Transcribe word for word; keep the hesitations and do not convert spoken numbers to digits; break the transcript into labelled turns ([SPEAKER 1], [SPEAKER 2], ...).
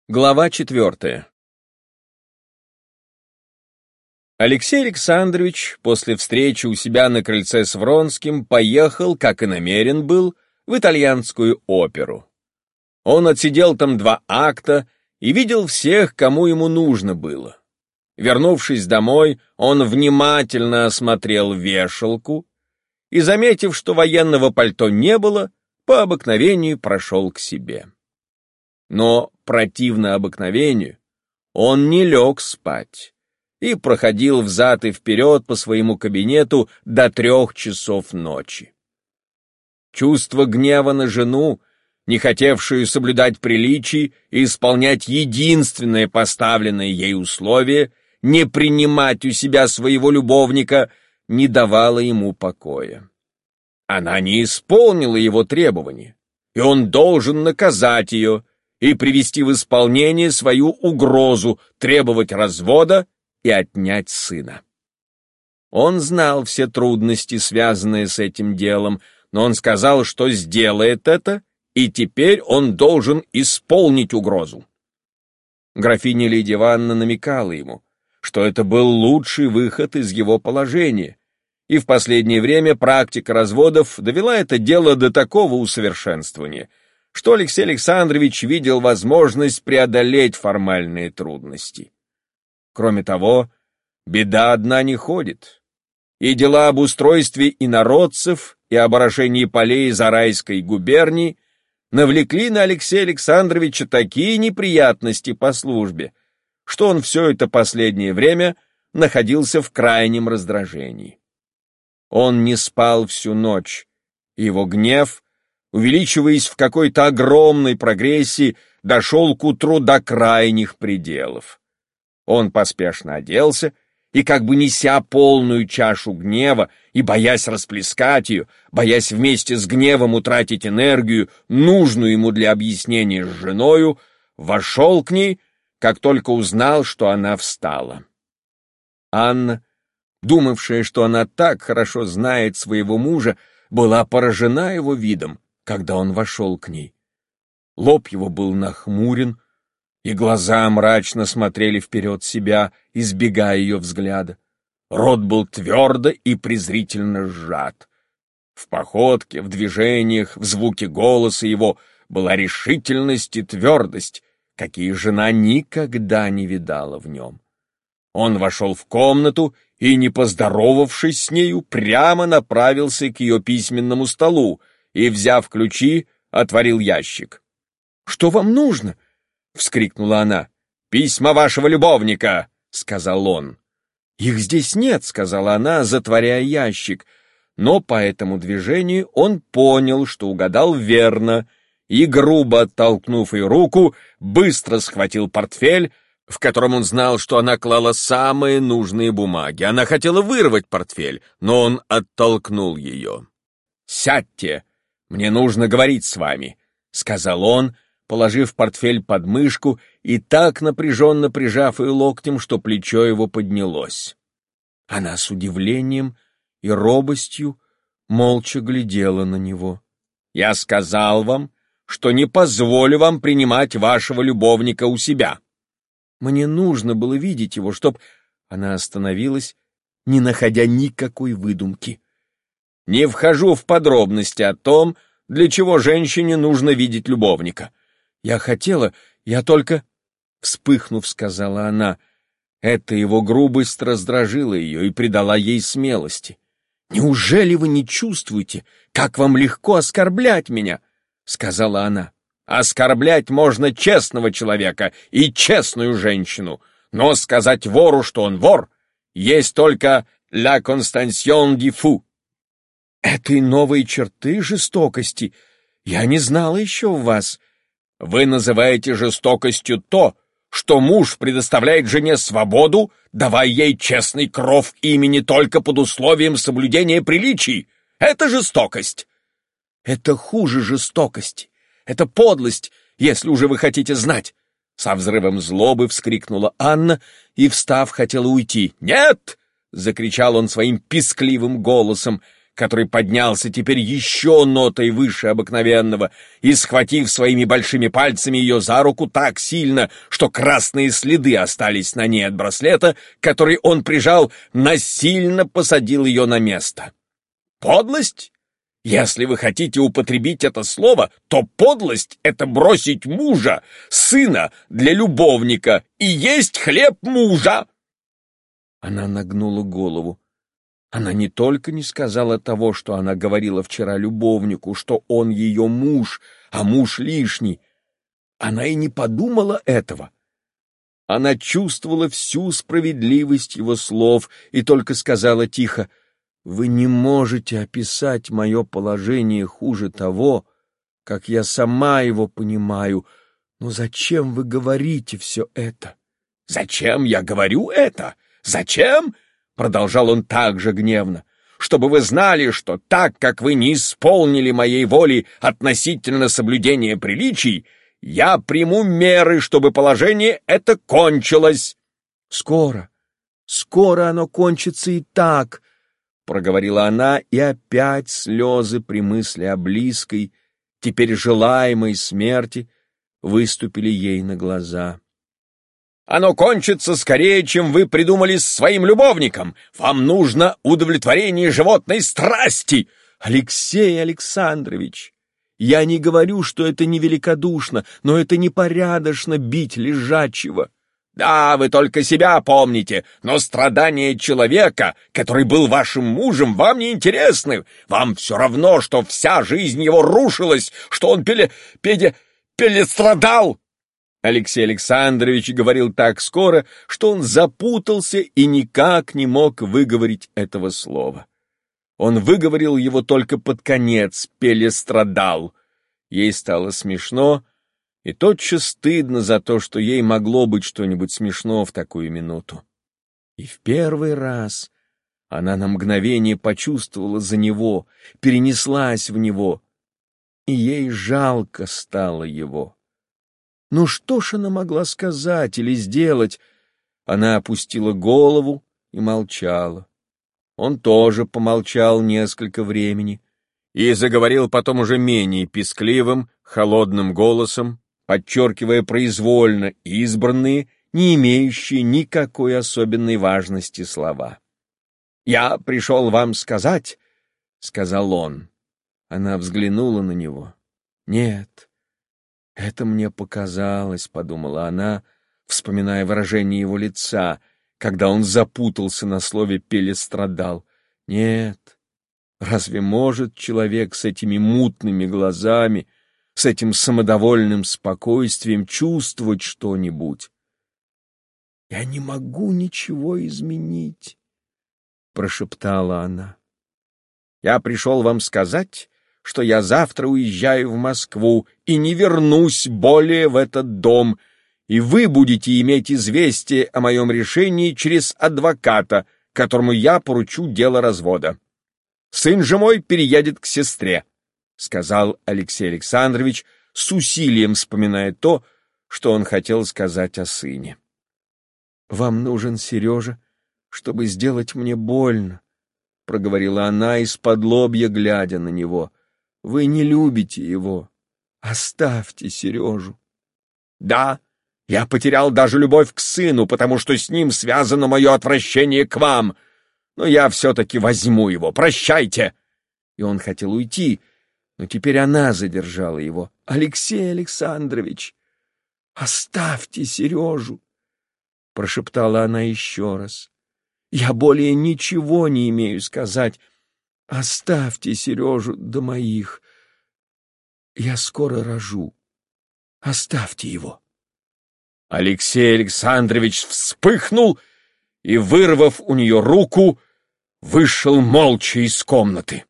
[SPEAKER 1] Глава четвертая. Алексей Александрович после встречи у себя на крыльце с Вронским поехал, как и намерен был, в итальянскую оперу. Он отсидел там два акта и видел всех, кому ему нужно было. Вернувшись домой, он внимательно осмотрел вешалку и, заметив, что военного пальто не было, по обыкновению прошел к себе. Но, противно обыкновению, он не лег спать и проходил взад и вперед по своему кабинету до трех часов ночи. Чувство гнева на жену, не хотевшую соблюдать приличий и исполнять единственное поставленное ей условие — не принимать у себя своего любовника, не давало ему покоя. Она не исполнила его требования, и он должен наказать ее и привести в исполнение свою угрозу требовать развода и отнять сына. Он знал все трудности, связанные с этим делом, но он сказал, что сделает это, и теперь он должен исполнить угрозу. Графиня Лидия Ивановна намекала ему, что это был лучший выход из его положения, и в последнее время практика разводов довела это дело до такого усовершенствования, что Алексей Александрович видел возможность преодолеть формальные трудности. Кроме того, беда одна не ходит, и дела об устройстве инородцев и об орошении полей Зарайской губернии навлекли на Алексея Александровича такие неприятности по службе, что он все это последнее время находился в крайнем раздражении. Он не спал всю ночь, и его гнев, увеличиваясь в какой-то огромной прогрессии, дошел к утру до крайних пределов. Он поспешно оделся и, как бы неся полную чашу гнева и боясь расплескать ее, боясь вместе с гневом утратить энергию, нужную ему для объяснения с женою, вошел к ней, как только узнал, что она встала. Анна, думавшая, что она так хорошо знает своего мужа, была поражена его видом, когда он вошел к ней. Лоб его был нахмурен, и глаза мрачно смотрели вперед себя, избегая ее взгляда. Рот был твердо и презрительно сжат. В походке, в движениях, в звуке голоса его была решительность и твердость, какие жена никогда не видала в нем. Он вошел в комнату и, не поздоровавшись с нею, прямо направился к ее письменному столу и, взяв ключи, отворил ящик. — Что вам нужно? — вскрикнула она. — Письма вашего любовника, — сказал он. — Их здесь нет, — сказала она, затворяя ящик, но по этому движению он понял, что угадал верно, и, грубо оттолкнув ее руку, быстро схватил портфель, в котором он знал, что она клала самые нужные бумаги. Она хотела вырвать портфель, но он оттолкнул ее. «Сядьте, мне нужно говорить с вами», — сказал он, положив портфель под мышку и так напряженно прижав ее локтем, что плечо его поднялось. Она с удивлением и робостью молча глядела на него. «Я сказал вам, что не позволю вам принимать вашего любовника у себя. Мне нужно было видеть его, чтоб...» Она остановилась, не находя никакой выдумки. «Не вхожу в подробности о том, для чего женщине нужно видеть любовника. Я хотела, я только...» Вспыхнув, сказала она. Эта его грубость раздражила ее и придала ей смелости. «Неужели вы не чувствуете, как вам легко оскорблять меня?» — сказала она. «Оскорблять можно честного человека и честную женщину, но сказать вору, что он вор, есть только «la constancion du fou». Этой новой черты жестокости я не знала еще в вас. Вы называете жестокостью то, что муж предоставляет жене свободу, давая ей честный кров имени только под условием соблюдения приличий. Это жестокость. Это хуже жестокости. Это подлость, если уже вы хотите знать. Со взрывом злобы вскрикнула Анна и, встав, хотела уйти. «Нет!» — закричал он своим пискливым голосом, который поднялся теперь еще нотой выше обыкновенного, и, схватив своими большими пальцами ее за руку так сильно, что красные следы остались на ней от браслета, который он прижал, насильно посадил ее на место. Подлость? Если вы хотите употребить это слово, то подлость — это бросить мужа, сына для любовника и есть хлеб мужа. Она нагнула голову. Она не только не сказала того, что она говорила вчера любовнику, что он ее муж, а муж лишний. Она и не подумала этого. Она чувствовала всю справедливость его слов и только сказала тихо: «Вы не можете описать мое положение хуже того, как я сама его понимаю. Но зачем вы говорите все это?» «Зачем я говорю это? Зачем?» — продолжал он также гневно. «Чтобы вы знали, что так как вы не исполнили моей воли относительно соблюдения приличий, я приму меры, чтобы положение это кончилось». «Скоро, скоро оно кончится и так», — проговорила она, и опять слезы при мысли о близкой, теперь желаемой смерти выступили ей на глаза. «Оно кончится скорее, чем вы придумали с своим любовником. Вам нужно удовлетворение животной страсти». «Алексей Александрович, я не говорю, что это невеликодушно, но это непорядочно бить лежачего». «Да, вы только себя помните, но страдания человека, который был вашим мужем, вам не интересны. Вам все равно, что вся жизнь его рушилась, что он пеле... педе... пелестрадал». Алексей Александрович говорил так скоро, что он запутался и никак не мог выговорить этого слова. Он выговорил его только под конец: «пелестрадал». Ей стало смешно, и тотчас стыдно за то, что ей могло быть что-нибудь смешно в такую минуту. И в первый раз она на мгновение почувствовала за него, перенеслась в него, и ей жалко стало его. Ну что ж она могла сказать или сделать? Она опустила голову и молчала. Он тоже помолчал несколько времени и заговорил потом уже менее пискливым, холодным голосом, подчеркивая произвольно избранные, не имеющие никакой особенной важности слова. «Я пришел вам сказать», — сказал он. Она взглянула на него. «Нет, это мне показалось», — подумала она, вспоминая выражение его лица, когда он запутался на слове «пелестрадал». «Нет, разве может человек с этими мутными глазами, с этим самодовольным спокойствием чувствовать что-нибудь?» «Я не могу ничего изменить», — прошептала она. «Я пришел вам сказать, что я завтра уезжаю в Москву и не вернусь более в этот дом, и вы будете иметь известие о моем решении через адвоката, которому я поручу дело развода. Сын же мой переедет к сестре», — сказал Алексей Александрович, с усилием вспоминая то, что он хотел сказать о сыне. «Вам нужен Сережа, чтобы сделать мне больно», — проговорила она, исподлобья глядя на него. «Вы не любите его. Оставьте Сережу». «Да, я потерял даже любовь к сыну, потому что с ним связано мое отвращение к вам. Но я все-таки возьму его. Прощайте!» И он хотел уйти, но теперь она задержала его. «Алексей Александрович, оставьте Сережу», — прошептала она еще раз. «Я более ничего не имею сказать. Оставьте Сережу до моих. Я скоро рожу. Оставьте его». Алексей Александрович вспыхнул и, вырвав у нее руку, вышел молча из комнаты.